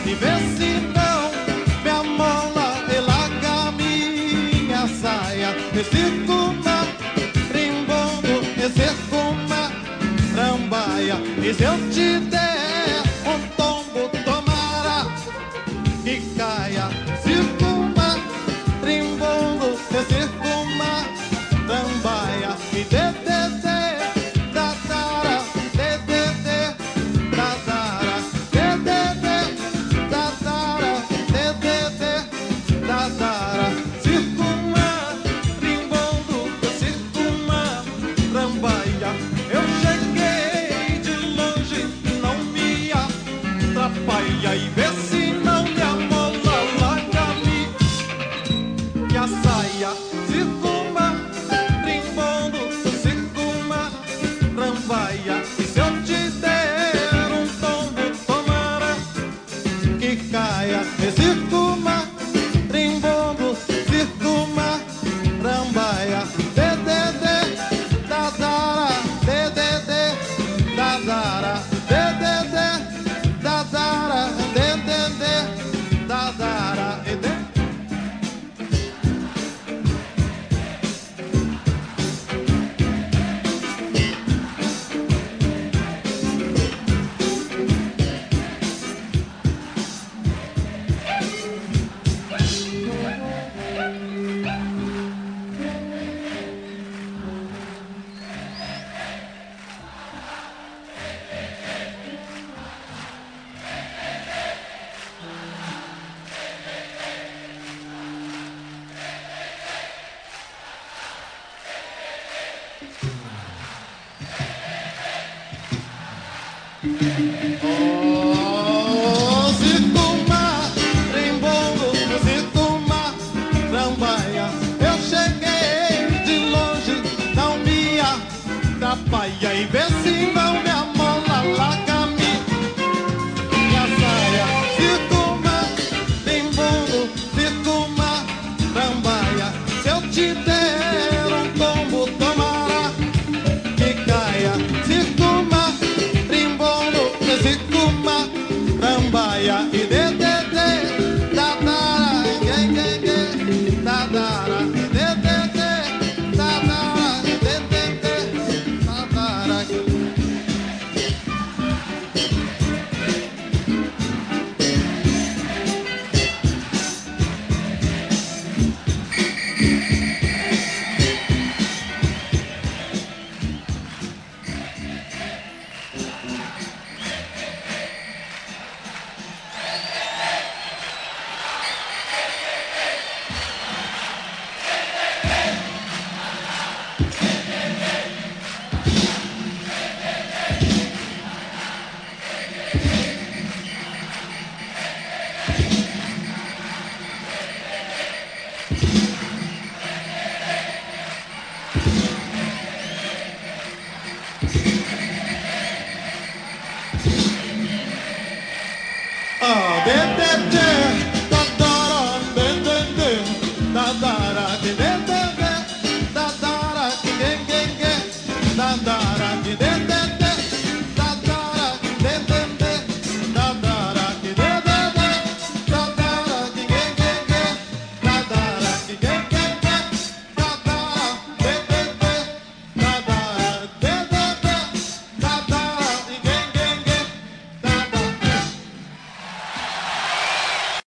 e vê se não me amola e larga minha saia. Esse cuma, rimbondo, esse cuma, rambaia. E se eu te der um tombo, tomara que caia. Circuma, rimbondo, circuma, rambaia. E de dadara, de dadara, de dadara. Circuma, rimbondo, circuma, rambaia. Eu cheguei de longe, não me atrapalha. E vê se não me amola, larga-me que a saia. Circuma, rimbondo, circuma, rambaia. E se eu te der um tombo, tomara que caia. E circuma, rimbondo, circuma, rambaia. Dadara, dadara, dadara, dadara, oh, circuma, rimbondo, circuma, rambaia. Eu cheguei de longe, não me atrapalha. E vê se não me amola, larga-me minha saia. Circuma, rimbondo, circuma, rambaia. Se eu te der um tombo, tomara que caia. Circuma, rimbondo, circuma, rambaia. E dadara, dadara, dadara. Ah, dadara, dadara,